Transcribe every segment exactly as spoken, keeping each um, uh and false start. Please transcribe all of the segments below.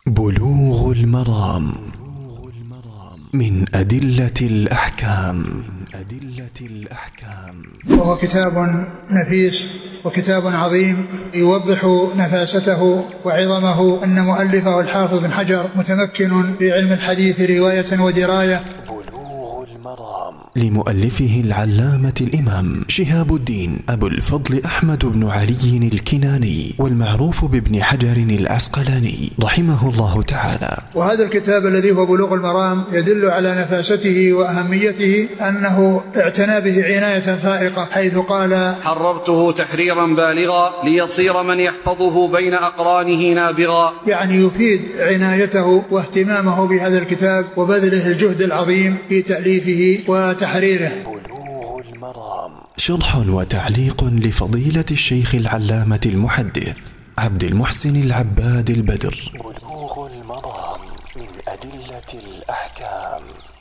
بلوغ المرام من أدلة الأحكام. وهو كتاب نفيس وكتاب عظيم يوضح نفاسته وعظمه. أن مؤلفه الحافظ بن حجر متمكن في علم الحديث رواية ودراية. لمؤلفه العلامة الإمام شهاب الدين أبو الفضل أحمد بن علي الكناني، والمعروف بابن حجر العسقلاني رحمه الله تعالى. وهذا الكتاب الذي هو بلوغ المرام يدل على نفاسته وأهميته، أنه اعتنى به عناية فائقة، حيث قال: حررته تحريرا بالغا ليصير من يحفظه بين أقرانه نابغا. يعني يفيد عنايته واهتمامه بهذا الكتاب وبذله الجهد العظيم في تأليفه وتحريره. بلوغ المرام شرح وتعليق لفضيلة الشيخ العلامة المحدث عبد المحسن العباد البدر. بلوغ المرام من أدلة الأحكام.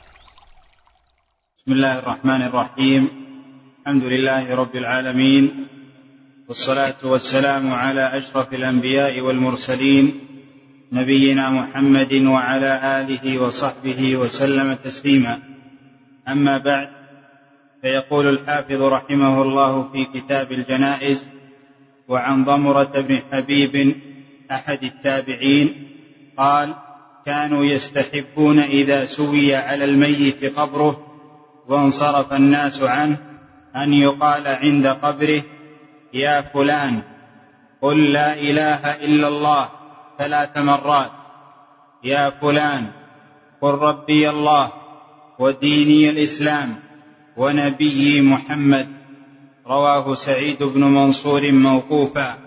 بسم الله الرحمن الرحيم. الحمد لله رب العالمين، والصلاة والسلام على أشرف الأنبياء والمرسلين، نبينا محمد وعلى آله وصحبه وسلم تسليما. أما بعد، فيقول الحافظ رحمه الله في كتاب الجنائز: وعن ضمرة بن حبيب أحد التابعين قال: كانوا يستحبون إذا سوي على الميت قبره وانصرف الناس عنه أن يقال عند قبره: يا فلان قل لا إله إلا الله ثلاث مرات، يا فلان قل ربي الله وديني الإسلام ونبي محمد. رواه سعيد بن منصور موقوفا،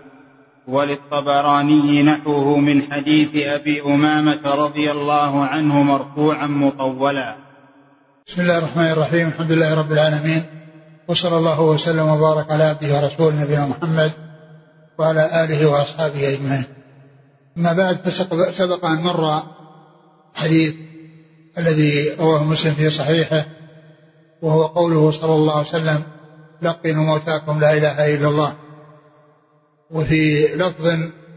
وللطبراني نحوه من حديث أبي أمامة رضي الله عنه مرفوعا مطولا. بسم الله الرحمن الرحيم. الحمد لله رب العالمين، وصلى الله وسلم وبارك على عبده ورسوله نبينا محمد وعلى آله وأصحابه أجمعين. أما بعد، فسبق أن مر حديث الذي رواه مسلم في صحيحه، وهو قوله صلى الله عليه وسلم: لقنوا موتاكم لا إله إلا الله. وفي لفظ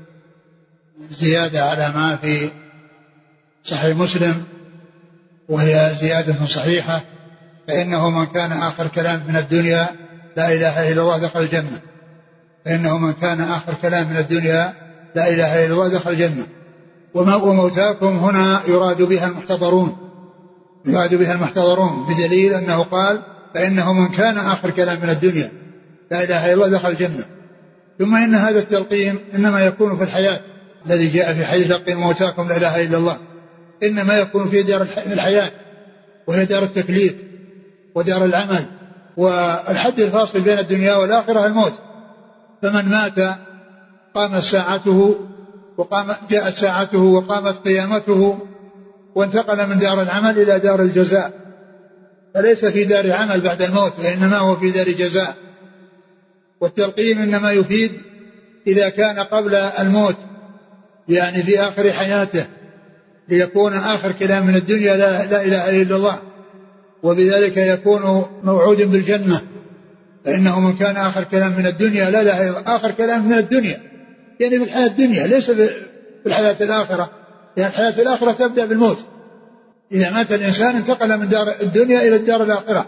زيادة على ما في صحيح مسلم، وهي زيادة صحيحة: فإنه من كان آخر كلام من الدنيا لا إله إلا الله دخل الجنة. فإنه من كان آخر كلام من الدنيا لا إله إلا الله دخل الجنة. وموتاكم هنا يراد بها المحتضرون، يراد بها المحتضرون، بدليل أنه قال: فإنه من كان آخر كلام من الدنيا لا إله إلا الله دخل الجنة. ثم إن هذا التلقين إنما يكون في الحياة، الذي جاء في حديث لقين موتاكم لا إله إلا الله، إنما يكون في دار الحياة، وهي دار التكليف ودار العمل. والحد الفاصل بين الدنيا والآخرة الموت. فمن مات قامت ساعته وقام جاءت ساعته وقامت قيامته، وانتقل من دار العمل إلى دار الجزاء، فليس في دار عمل بعد الموت، وإنما هو في دار جزاء. والتلقين إنما يفيد إذا كان قبل الموت، يعني في آخر حياته، ليكون آخر كلام من الدنيا لا, لا إله إلا الله، وبذلك يكون موعود بالجنة. فإنه من كان آخر كلام من الدنيا لا إله إلا الله، آخر كلام من الدنيا يعني في الحياة الدنيا، ليس في الحياة الآخرة، لأن الحياة الآخرة تبدأ بالموت. إذا مات الإنسان انتقل من دار الدنيا إلى الدار الآخرة،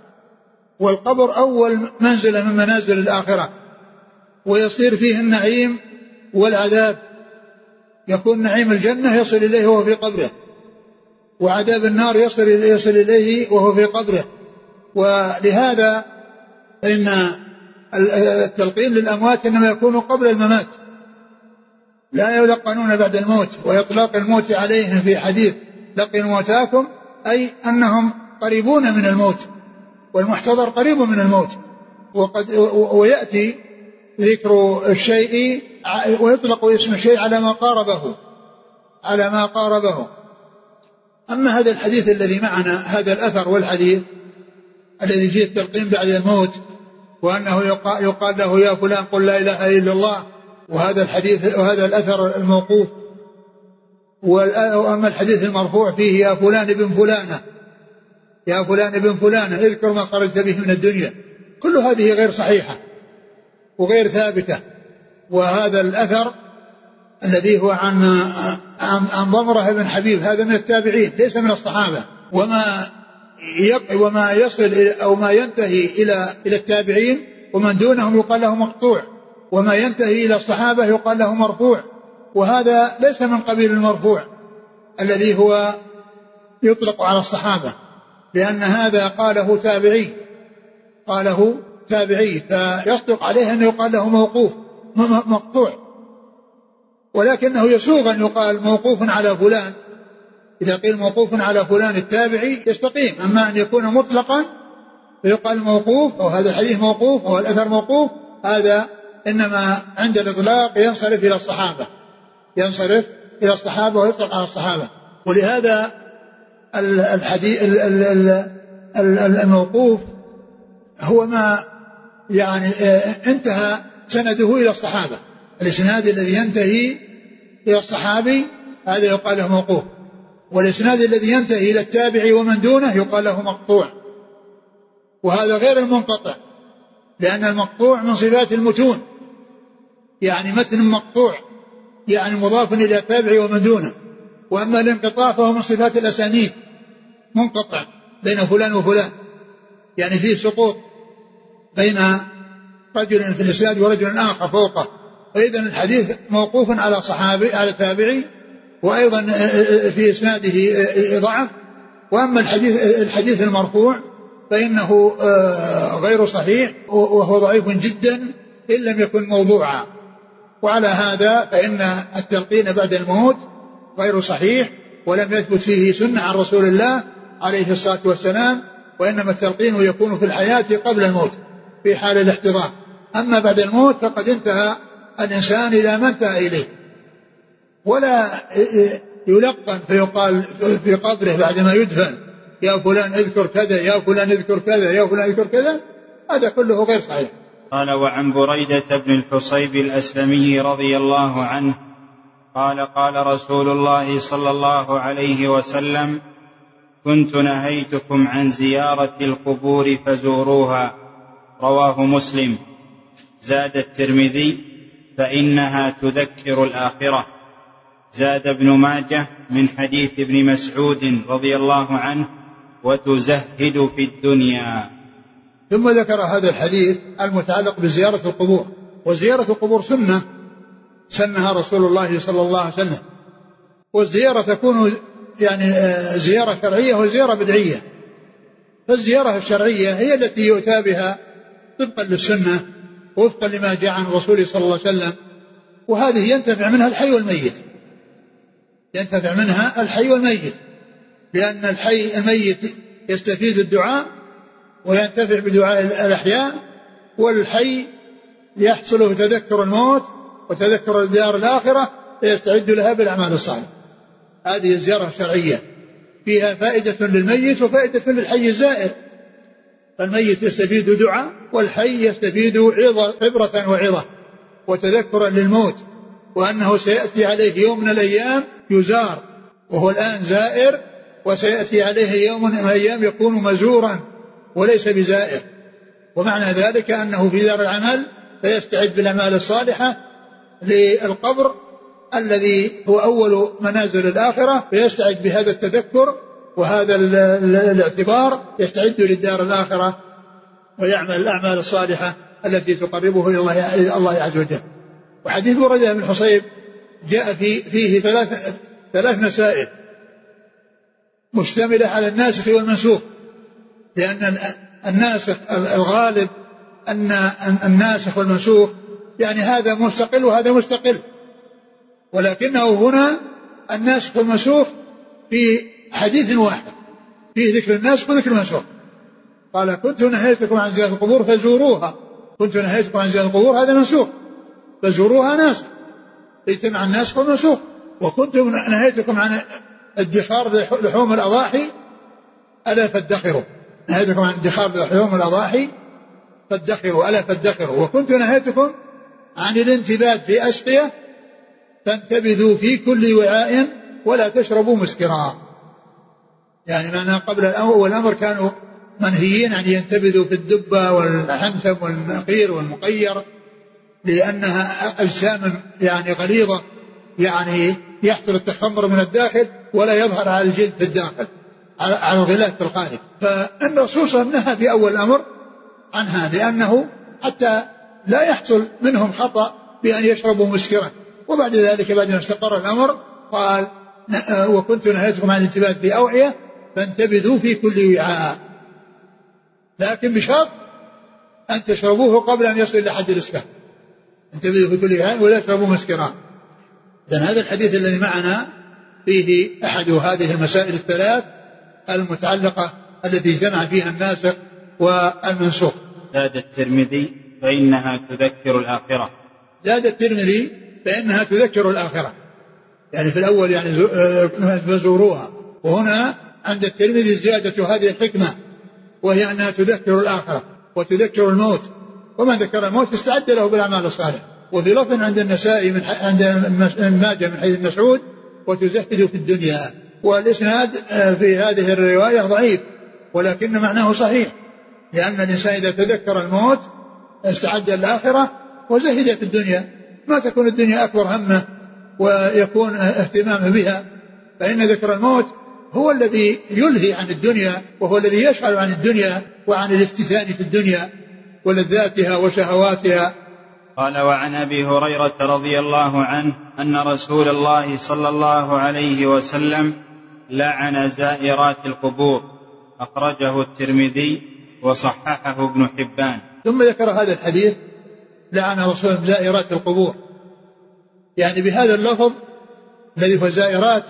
والقبر أول منزلة من منازل الآخرة، ويصير فيه النعيم والعذاب. يكون نعيم الجنة يصل إليه وهو في قبره، وعذاب النار يصل يصل إليه وهو في قبره. ولهذا إن التلقين للأموات إنما يكون قبل الممات، لا يلقنون بعد الموت. وإطلاق الموت عليهم في حديث لقنوا موتاكم أي أنهم قريبون من الموت، والمحتضر قريب من الموت. وقد ويأتي ذكر الشيء ويطلق اسم الشيء على ما قاربه على ما قاربه. أما هذا الحديث الذي معنا، هذا الأثر والحديث الذي فيه التلقين بعد الموت، وأنه يقال له: يا فلان قل لا إله إلا الله، وهذا الحديث وهذا الأثر الموقوف. وأما الحديث المرفوع فيه: يا فلان ابن فلانة، يا فلان ابن فلانة اذكر ما خرجت به من الدنيا. كل هذه غير صحيحة وغير ثابتة. وهذا الأثر الذي هو عن عن ضمرة بن حبيب هذا من التابعين ليس من الصحابة. وما وما يصل أو ما ينتهي إلى إلى التابعين ومن دونهم يقال له مقطوع، وما ينتهي إلى الصحابة يقال له مرفوع، وهذا ليس من قبيل المرفوع الذي هو يطلق على الصحابة، لأن هذا قاله تابعي قاله تابعي فيصدق عليه أن يقال له موقوف مقطوع، ولكنه يسوغ أن يقال موقوف على فلان. إذا قيل موقوف على فلان التابعي يستقيم، أما أن يكون مطلقا فيقال موقوف أو هذا الحديث موقوف أو الأثر موقوف، هذا إنما عند الإطلاق ينصرف إلى الصحابة ينصرف إلى الصحابة ويطلق على الصحابة. ولهذا الحديث الموقوف هو ما يعني انتهى سنده إلى الصحابة، الإسناد الذي ينتهي إلى الصحابي هذا يقال له موقوف، والإسناد الذي ينتهي إلى التابعي ومن دونه يقال له مقطوع، وهذا غير المنقطع، لأن المقطوع من صفات المتون، يعني متن مقطوع يعني مضاف إلى التابعي ومن دونه. وأما الانقطاع فهو من صفات الأسانيد، منقطع بين فلان وفلان، يعني فيه سقوط بين رجل في الإسناد ورجل آخر فوقه، فإذا الحديث موقوف على صحابي على تابعي، وأيضا في إسناده ضعف. وأما الحديث الحديث المرفوع فإنه غير صحيح وهو ضعيف جدا إن لم يكن موضوعا. وعلى هذا فإن التلقين بعد الموت غير صحيح، ولم يثبت فيه سنة عن رسول الله عليه الصلاة والسلام، وإنما التلقين يكون في الحياة قبل الموت في حال الاحتضار. أما بعد الموت فقد انتهى الإنسان إلى ما انتهى إليه، ولا يلقن فيقال في قبره بعدما يدفن يا فلان اذكر كذا يا فلان اذكر كذا يا فلان اذكر كذا، هذا كله غير صحيح. قال: وعن بريدة بن الحصيب الأسلمي رضي الله عنه قال: قال رسول الله صلى الله عليه وسلم: كنت نهيتكم عن زيارة القبور فزوروها. رواه مسلم. زاد الترمذي: فإنها تذكر الآخرة. زاد ابن ماجه من حديث ابن مسعود رضي الله عنه: وتزهد في الدنيا. ثم ذكر هذا الحديث المتعلق بزيارة القبور. وزيارة القبور سنة سنها رسول الله صلى الله عليه وسلم، والزيارة تكون يعني زيارة شرعية وزيارة بدعية. فالزيارة الشرعية هي التي يؤتى بها طبقا للسنة وفقا لما جاء عن الرسول صلى الله عليه وسلم، وهذه ينتفع منها الحي والميت ينتفع منها الحي والميت لأن الحي الميت يستفيد الدعاء وينتفع بدعاء الأحياء، والحي يحصل له تذكر الموت وتذكر الدار الآخرة فيستعد لها بالأعمال الصالحة. هذه الزيارة الشرعية فيها فائدة للميت وفائدة للحي الزائر، فالميت يستفيد دعاء والحي يستفيد عبرة وعظة وتذكرا للموت، وأنه سيأتي عليه يوم من الأيام يزار وهو الآن زائر، وسيأتي عليه يوم من الأيام يكون مزورا وليس بزائر. ومعنى ذلك أنه في دار العمل فيستعد بالأعمال الصالحة للقبر الذي هو أول منازل الآخرة، فيستعد بهذا التذكر وهذا الاعتبار، يستعد للدار الآخرة ويعمل الأعمال الصالحة التي تقربه إلى الله عز وجل. وحديث بريدة بن الحصيب جاء فيه, فيه ثلاث, ثلاث مسائل مشتملة على الناسخ والمنسوخ، لأن الناسخ الغالب أن الناسخ والمنسوخ يعني هذا مستقل وهذا مستقل، ولكنه هنا الناسخ والمنسوخ في حديث واحد فيه ذكر الناسخ وذكر المنسوخ. قال: كنت نهيتكم عن زيارة القبور فزوروها. كنت نهيتكم عن زيارة القبور هذا منسوخ، فزوروها ناسخ، اجتمع الناسخ والمنسوخ. وكنت نهيتكم عن ادخار لحوم الأضاحي ألا فادخروا. نهيتكم عن ادخار لحوم الأضاحي فادخروا ألا فادخروا. وكنت نهيتكم عن الانتباذ في أسقية فانتبذوا في كل وعاء ولا تشربوا مسكرا. يعني معنى قبل الأول الأمر كانوا منهيين أن ينتبذوا في الدبة والحنتم والنقير والمقير لأنها أجسام يعني غليظة يعني يحصل التخمر من الداخل ولا يظهر على الجلد في الداخل على الغلاف في الخارج. فالرسول صلى الله عليه وسلم نهى في أول الأمر عنها لأنه حتى لا يحصل منهم خطأ بأن يشربوا مسكرا. وبعد ذلك بعد ما استقر الأمر قال وكنت نهيتكم عن الانتباه بأوعية فانتبذوا في كل وعاء، لكن بشرط أن تشربوه قبل أن يصل إلى حد الإسكار. انتبذوا في كل وعاء ولا تشربوا مسكرا. لأن هذا الحديث الذي معنا فيه أحد هذه المسائل الثلاث المتعلقة التي جمع فيها الناسخ والمنسوخ. زاد الترمذي فإنها تذكر الآخرة. زاد الترمذي فإنها تذكر الآخرة، يعني في الأول يعني فزوروها، وهنا عند الترمذي زيادة هذه الحكمة وهي أنها تذكر الآخرة وتذكر الموت، ومن ذكر الموت فاستعد له بالأعمال الصالحة. وفي لفظ عند النسائي من عند ماجه من حديث مسعود وتزهد في الدنيا. والإسناد في هذه الرواية ضعيف ولكن معناه صحيح، لأن الإنسان إذا تذكر الموت استعد الآخرة وزهد في الدنيا، ما تكون الدنيا أكبر همه ويكون اهتمامه بها، فإن ذكر الموت هو الذي يلهي عن الدنيا وهو الذي يشغل عن الدنيا وعن الافتتان في الدنيا ولذاتها وشهواتها. قال وعن أبي هريرة رضي الله عنه أن رسول الله صلى الله عليه وسلم لعن زائرات القبور، أخرجه الترمذي وصححه ابن حبان. ثم ذكر هذا الحديث لعن رسول الله زائرات القبور، يعني بهذا اللفظ الذي هو زائرات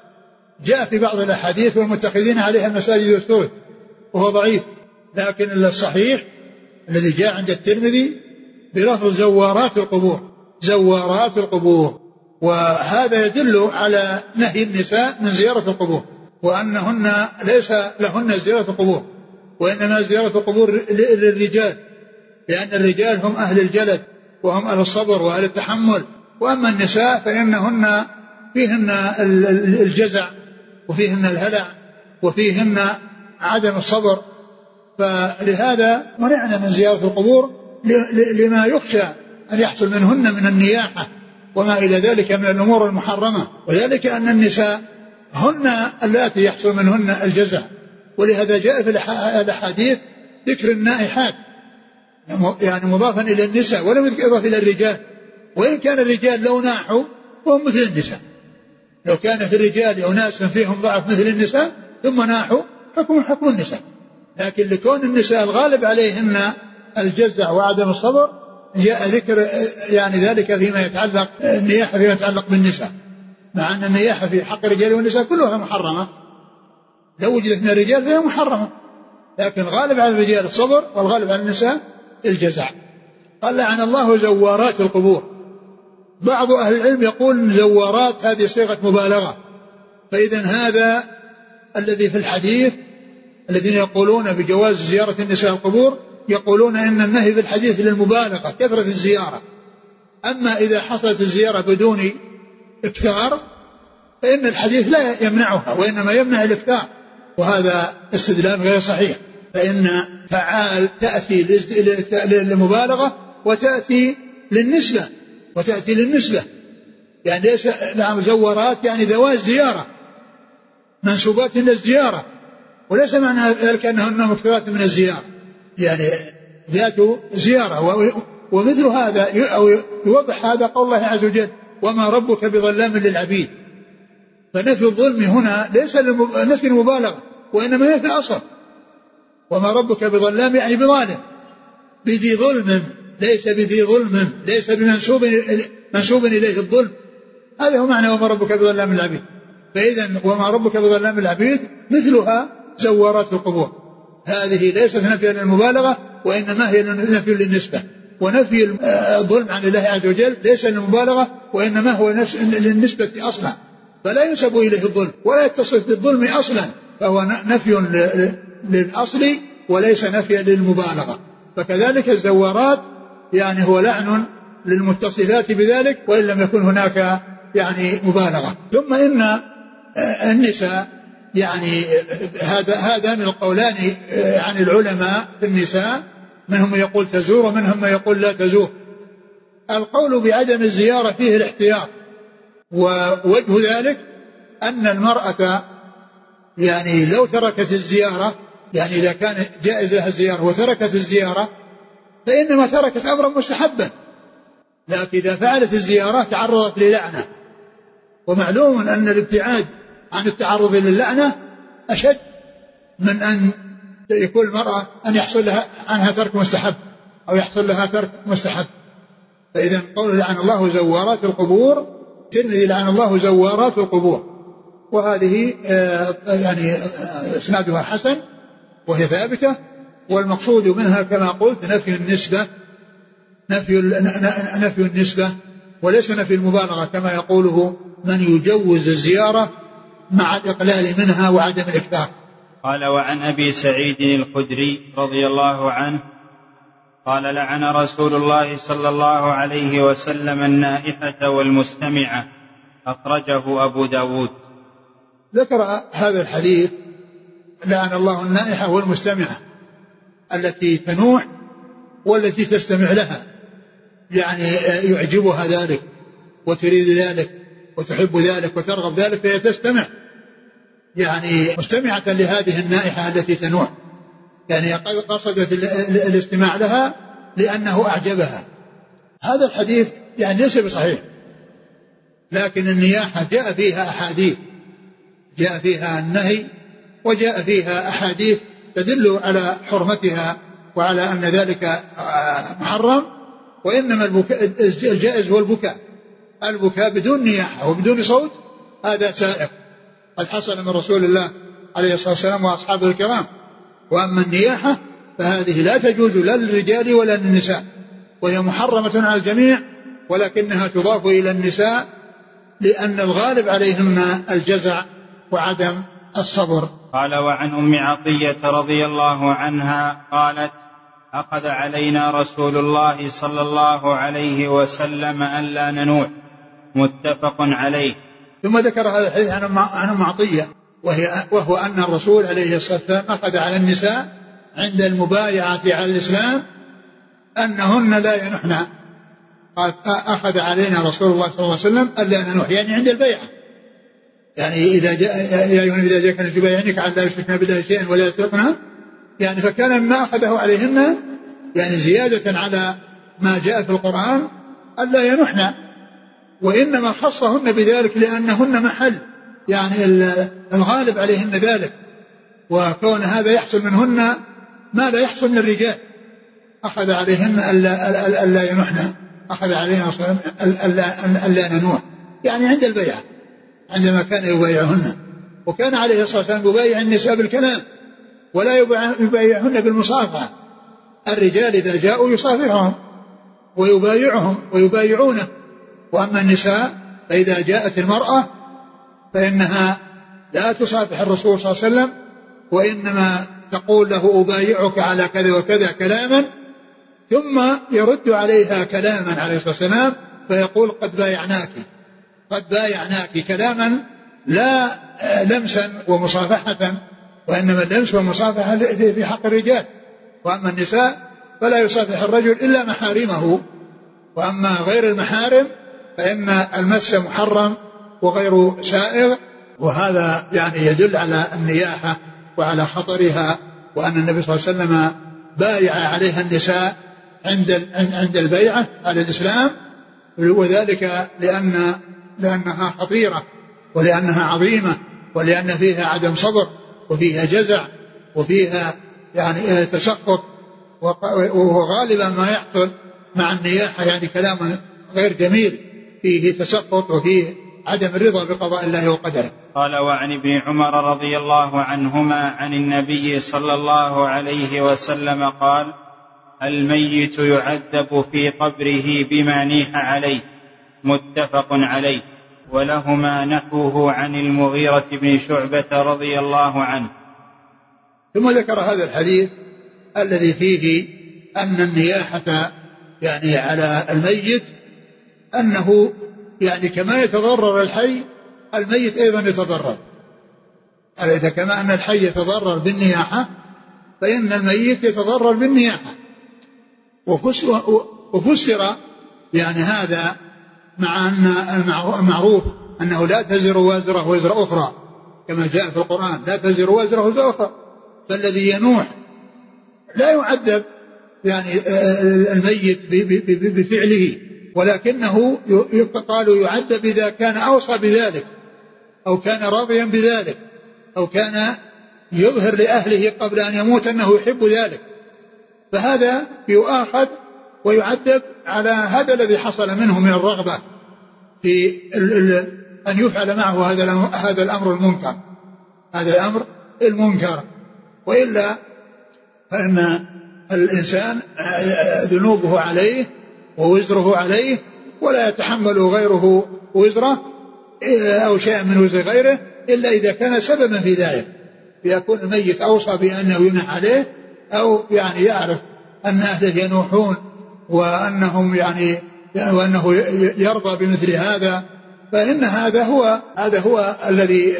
جاء في بعض الأحاديث والمتخذين عليها المساجد والسرج وهو ضعيف، لكن الصحيح الذي جاء عند الترمذي بلفظ زوارات القبور، زوارات القبور، وهذا يدل على نهي النساء من زيارة القبور، وأنهن ليس لهن زيارة القبور، وإنما زيارة القبور للرجال، لأن الرجال هم أهل الجلد وهم أهل الصبر وأهل التحمل، وأما النساء فإنهن فيهن الجزع وفيهن الهلع وفيهن عدم الصبر، فلهذا منعنا من زيارة القبور لما يخشى أن يحصل منهن من النياحة وما إلى ذلك من الأمور المحرمة، وذلك أن النساء هن اللاتي يحصل منهن الجزع، ولهذا جاء في الأحاديث ذكر النائحات يعني مضافا إلى النساء ولم يضاف إلى الرجال، وإن كان الرجال لو ناحوا فهم مثل النساء، لو كان في الرجال أناس فيهم ضعف مثل النساء ثم ناحوا حكم حكم النساء، لكن لكون النساء الغالب عليهن الجزع وعدم الصبر جاء ذكر يعني ذلك فيما يتعلق النياحة فيما يتعلق بالنساء، مع أن النياحة في حق الرجال والنساء كلها محرمة، لو وجدت من الرجال فهي محرمة، لكن غالب على الرجال الصبر والغالب على النساء الجزع. قال لعن الله زوارات القبور. بعض أهل العلم يقول زوارات هذه صيغة مبالغة، فإذا هذا الذي في الحديث الذين يقولون بجواز زيارة النساء القبور يقولون إن النهي في الحديث للمبالغة كثرة الزيارة، أما إذا حصلت الزيارة بدون إكثار فإن الحديث لا يمنعها وإنما يمنع الإكثار، وهذا استدلال غير صحيح، فإن فعال تأتي للمبالغة وتأتي للنسبة وتأتي للنسبة يعني ليس نعم زوارات يعني ذوات زيارة منسوبات إلى الزيارة، وليس معنى ذلك أنهن مكثرات من الزيارة يعني ذات زيارة. ومثل هذا أو يوضح هذا قول الله عز وجل وما ربك بظلام للعبيد، فنفي الظلم هنا ليس نفي المبالغة وإنما نفي الأصل، وما ربك بظلام يعني بظالم بذي ظلم، ليس بذي ظلم، ليس بمنسوب منسوب إليه الظلم، هذا هو معنى وما ربك بظلام للعبيد. فإذا وما ربك بظلام للعبيد مثلها زوارات القبور، هذه ليست نفيا للمبالغة وإنما هي نفي للنسبة، ونفي الظلم عن الله عز وجل ليس للمبالغة وإنما هو للنسبة أصلا، فلا ينسب إليه الظلم ولا يتصف بالظلم أصلا، فهو نفي للأصل وليس نفيا للمبالغة. فكذلك الزوارات يعني هو لعن للمتصفات بذلك وإن لم يكن هناك يعني مبالغة. ثم إن النساء يعني هذا هذان القولان عن العلماء في النساء، منهم من يقول تزور ومنهم من يقول لا تزور. القول بعدم الزيارة فيه الاحتياط، ووجه ذلك أن المرأة يعني لو تركت الزيارة، يعني إذا كان جائز لها الزيارة وتركت الزيارة فإنما تركت أمرا مستحبا، لكن إذا فعلت الزيارة تعرضت للعنة، ومعلوم أن الابتعاد عن التعرض للعنة أشد من أن يكون المرأة أن يحصل لها عنها ترك مستحب أو يحصل لها ترك مستحب. فإذا قول لعن الله زوارات القبور، الترمذي لعن الله زوارات القبور، وهذه يعني اسنادها حسن وهي ثابتة، والمقصود منها كما قلت نفي النسبة، نفي نفي النسبة وليس نفي المبالغة كما يقوله من يجوز الزيارة مع الإقلال منها وعدم الإكثار. قال وعن أبي سعيد الخدري رضي الله عنه قال لعن رسول الله صلى الله عليه وسلم النائحة والمستمعة، أخرجه أبو داود. ذكر هذا الحديث لعن الله النائحة والمستمعة التي تنوح والتي تستمع لها، يعني يعجبها ذلك وتريد ذلك وتحب ذلك وترغب ذلك فهي تستمع، يعني مستمعة لهذه النائحة التي تنوح، يعني قصدت الاستماع لها لأنه أعجبها. هذا الحديث يعني ليس بصحيح، لكن النياحة جاء فيها أحاديث، جاء فيها النهي وجاء فيها أحاديث تدل على حرمتها وعلى أن ذلك محرم، وإنما البكاء الجائز هو البكاء، البكاء بدون نياحة وبدون صوت هذا سائق، قد حصل من رسول الله عليه الصلاة والسلام وأصحابه الكرام. وأما النياحة فهذه لا تجوز لا للرجال ولا للنساء، وهي محرمة على الجميع، ولكنها تضاف إلى النساء لأن الغالب عليهن الجزع وعدم الصبر. قال وعن أم عطية رضي الله عنها قالت أخذ علينا رسول الله صلى الله عليه وسلم أن لا ننوح، متفق عليه. ثم ذكر هذا الحديث عن أم عطية وهي وهو أن الرسول عليه الصلاة والسلام أخذ على النساء عند المبايعة على الإسلام أنهن لا ينحن، قال أخذ علينا رسول الله صلى الله عليه وسلم أن لا ننوح، يعني عند البيعة، يعني إذا جاء يا أيها إذا جاء كان يبايعنك على لا يشركن بالله شيئا ولا يسرقن، يعني فكان مما أخذه عليهن يعني زيادة على ما جاء في القرآن ألا ينحن، وإنما خصهن بذلك لأنهن محل يعني الغالب عليهن ذلك، وكون هذا يحصل منهن ما لا يحصل من الرجال، أخذ عليهن ألا, ألا ينحن، أخذ علينا ألا ننوح، يعني عند البيعة عندما كان يبايعهن. وكان عليه الصلاة والسلام يبايع النساء بالكلام ولا يبايعهن بالمصافحة، الرجال إذا جاءوا يصافحهم ويبايعهم ويبايعونه، وأما النساء فإذا جاءت المرأة فإنها لا تصافح الرسول صلى الله عليه وسلم، وإنما تقول له أبايعك على كذا وكذا كلاما، ثم يرد عليها كلاما عليه الصلاة والسلام فيقول قد بايعناك، قد بايعناك، كلاما لا لمسا ومصافحة، وإنما اللمس والمصافحة في حق الرجال. وأما النساء فلا يصافح الرجل إلا محارمه، وأما غير المحارم فإن المس محرم وغير سائغ. وهذا يعني يدل على النياحة وعلى خطرها، وأن النبي صلى الله عليه وسلم بايع عليها النساء عند عند البيعة على الإسلام، وذلك لأن لأنها خطيرة ولأنها عظيمة ولأن فيها عدم صبر وفيها جزع وفيها يعني تسخط، وغالبا ما يحصل مع النياحة يعني كلام غير جميل فيه تسخط وفيه عدم الرضا بقضاء الله وقدره. قال وعن ابن عمر رضي الله عنهما عن النبي صلى الله عليه وسلم قال الميت يعذب في قبره بما نيح عليه، متفق عليه. ولهما نحوه عن المغيرة بن شعبة رضي الله عنه. ثم ذكر هذا الحديث الذي فيه أن النياحة يعني على الميت أنه يعني كما يتضرر الحي الميت أيضا يتضرر، إذا كما أن الحي يتضرر بالنياحة فإن الميت يتضرر بالنياحة. وفسر, وفسر يعني هذا مع أن المعروف أنه لا تزر وازرة وزر أخرى كما جاء في القرآن، لا تزر وازرة وزر أخرى، فالذي ينوح لا يعذب يعني الميت بفعله، ولكنه قالوا يعذب إذا كان أوصى بذلك أو كان راضيا بذلك أو كان يظهر لأهله قبل أن يموت أنه يحب ذلك، فهذا يؤاخذ ويعذب على هذا الذي حصل منه من الرغبة في أن يفعل معه هذا الأمر المنكر هذا الأمر المنكر وإلا فإن الإنسان ذنوبه عليه ووزره عليه، ولا يتحمل غيره وزره أو شيء من وزر غيره إلا إذا كان سببا في ذلك، فيكون الميت أوصى بأنه ينح عليه أو يعني يعرف أن أهله ينوحون وأنهم يعني وأنه يرضى بمثل هذا، فإن هذا هو هذا هو الذي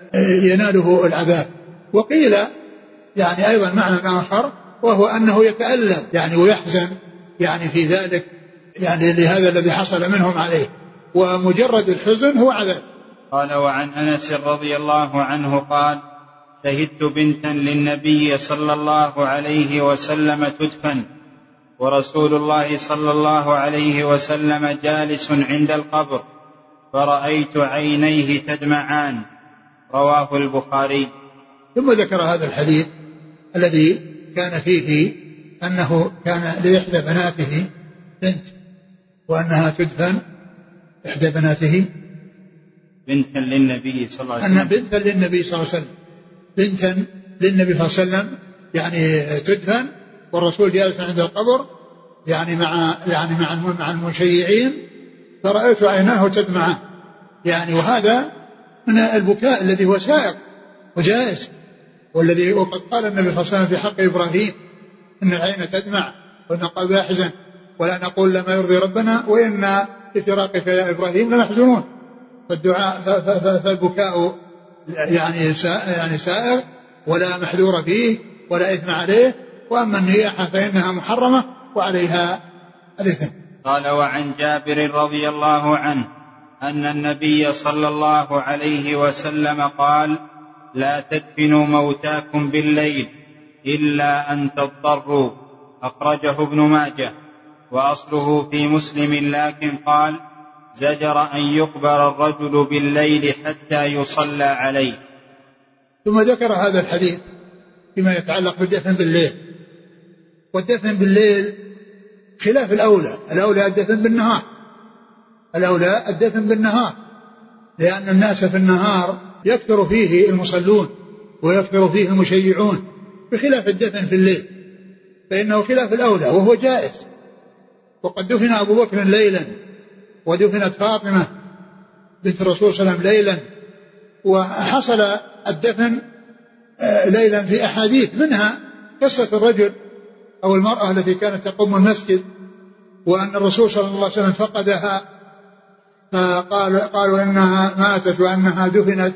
يناله العذاب. وقيل يعني أيضا معنى آخر وهو أنه يتألم يعني ويحزن يعني في ذلك يعني لهذا الذي حصل منهم عليه، ومجرد الحزن هو عذاب. قال وعن أنس رضي الله عنه قال شهدت بنتا للنبي صلى الله عليه وسلم تدفن ورسول الله صلى الله عليه وسلم جالس عند القبر فرأيت عينيه تدمعان، رواه البخاري. ثم ذكر هذا الحديث الذي كان فيه أنه كان لإحدى بناته بنت وأنها تدفن إحدى بناته بنتا للنبي صلى الله عليه وسلم أن بنتا للنبي صلى الله عليه وسلم بنتا للنبي صلى الله عليه وسلم يعني تدفن والرسول جالس عند القبر يعني مع يعني مع مع المشيعين، فرأيت عيناه تدمعان يعني، وهذا من البكاء الذي هو سائق وجائز، والذي وقد قال النبي صلى الله عليه وسلم في حق إبراهيم إن العين تدمع وإن القلب يحزن ولا نقول لما يرضي ربنا وإن بفراقك يا إبراهيم لمحزنون، فالدعاء فالبكاء يعني يعني سائغ ولا محذور فيه ولا إثم عليه، وأما النياحة فإنها محرمة وعليها الإثم. قال وعن جابر رضي الله عنه أن النبي صلى الله عليه وسلم قال لا تدفنوا موتاكم بالليل إلا أن تضطروا، أخرجه ابن ماجه وأصله في مسلم، لكن قال زجر أن يقبر الرجل بالليل حتى يصلى عليه. ثم ذكر هذا الحديث فيما يتعلق بالدفن بالليل، والدفن بالليل خلاف الأولى، الأولى الدفن بالنهار، الأولى الدفن بالنهار، لأن الناس في النهار يكثر فيه المصلون ويكثر فيه المشيعون، بخلاف الدفن في الليل فإنه خلاف الأولى وهو جائز. وقد دفن أبو بكر ليلا ودفنت فاطمة بنت الرسول صلى الله عليه وسلم ليلا، وحصل الدفن ليلا في أحاديث، منها قصة الرجل أو المرأة التي كانت تقوم المسجد وأن الرسول صلى الله عليه وسلم فقدها، فقال قالوا إنها ماتت وأنها دفنت،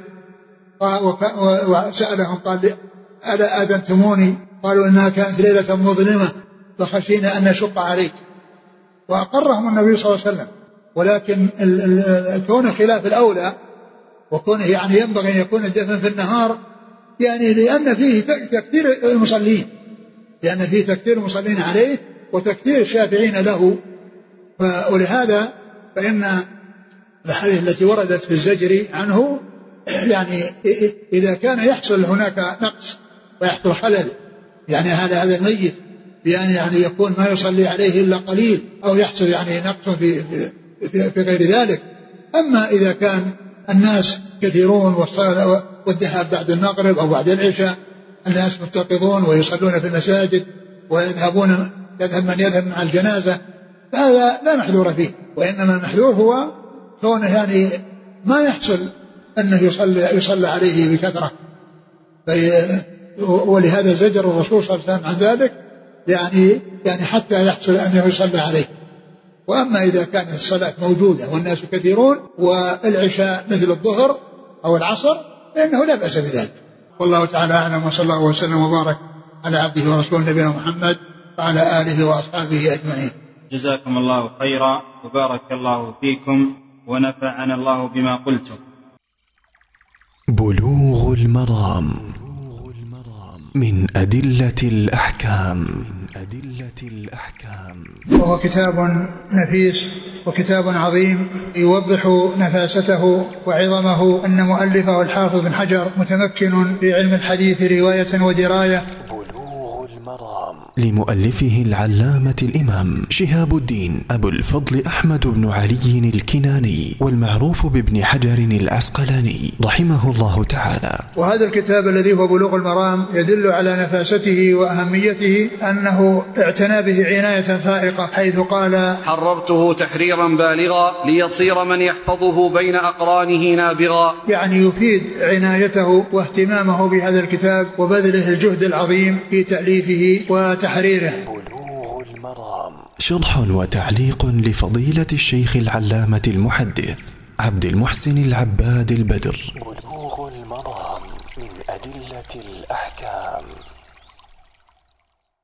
وسألهم قال ألا آذنتموني؟ قالوا إنها كانت ليلة مظلمة فخشينا أن نشق عليك، وأقرهم النبي صلى الله عليه وسلم. ولكن كون خلاف الأولى وكونه يعني ينبغي أن يكون الدفن في النهار يعني لأن فيه تكثير المصلين، لأن فيه تكثير المصلين عليه وتكثير الشافعين له، ولهذا فإن الحديث التي وردت في الزجر عنه يعني إذا كان يحصل هناك نقص ويحصل خلل يعني هذا هذا الميت بأن يعني يكون ما يصلي عليه إلا قليل أو يحصل يعني نقص في, في, في غير ذلك. أما إذا كان الناس كثيرون والذهاب بعد المغرب أو بعد العشاء الناس مفتقدون ويصلون في المساجد ويذهبون يذهب من يذهب مع الجنازة، فهذا لا محذور فيه، وإنما المحذور هو كونه يعني ما يحصل أنه يصلى, يصلى عليه بكثرة، ولهذا زجر الرسول صلى الله عليه وسلم عن ذلك يعني, يعني حتى يحصل أنه يصلى عليه. وأما إذا كانت الصلاة موجودة والناس كثيرون والعشاء مثل الظهر أو العصر فإنه لا بأس بذلك. والله تعالى أعلم، وصلى الله وسلم وبارك على عبده ورسوله نبينا محمد وعلى آله وأصحابه أجمعين. جزاكم الله خيرا وبارك الله فيكم. ونفعنا الله بما قلتم. بلوغ المرام من أدلة الأحكام. أدلة الأحكام. وهو كتاب نفيس وكتاب عظيم يوضح نفاسته وعظمه، أن مؤلفه الحافظ بن حجر متمكن في علم الحديث رواية ودراية. بلوغ المرام لمؤلفه العلامة الإمام شهاب الدين أبو الفضل أحمد بن علي الكناني، والمعروف بابن حجر العسقلاني رحمه الله تعالى. وهذا الكتاب الذي هو بلوغ المرام يدل على نفاسته وأهميته، أنه اعتنى به عناية فائقة، حيث قال: حررته تحريرا بالغا ليصير من يحفظه بين أقرانه نابغا. يعني يفيد عنايته واهتمامه بهذا الكتاب وبذله الجهد العظيم في تأليفه وتحريره. بلوغ المرام شرح وتعليق لفضيلة الشيخ العلامة المحدث عبد المحسن العباد البدر. بلوغ المرام من أدلة الأحكام.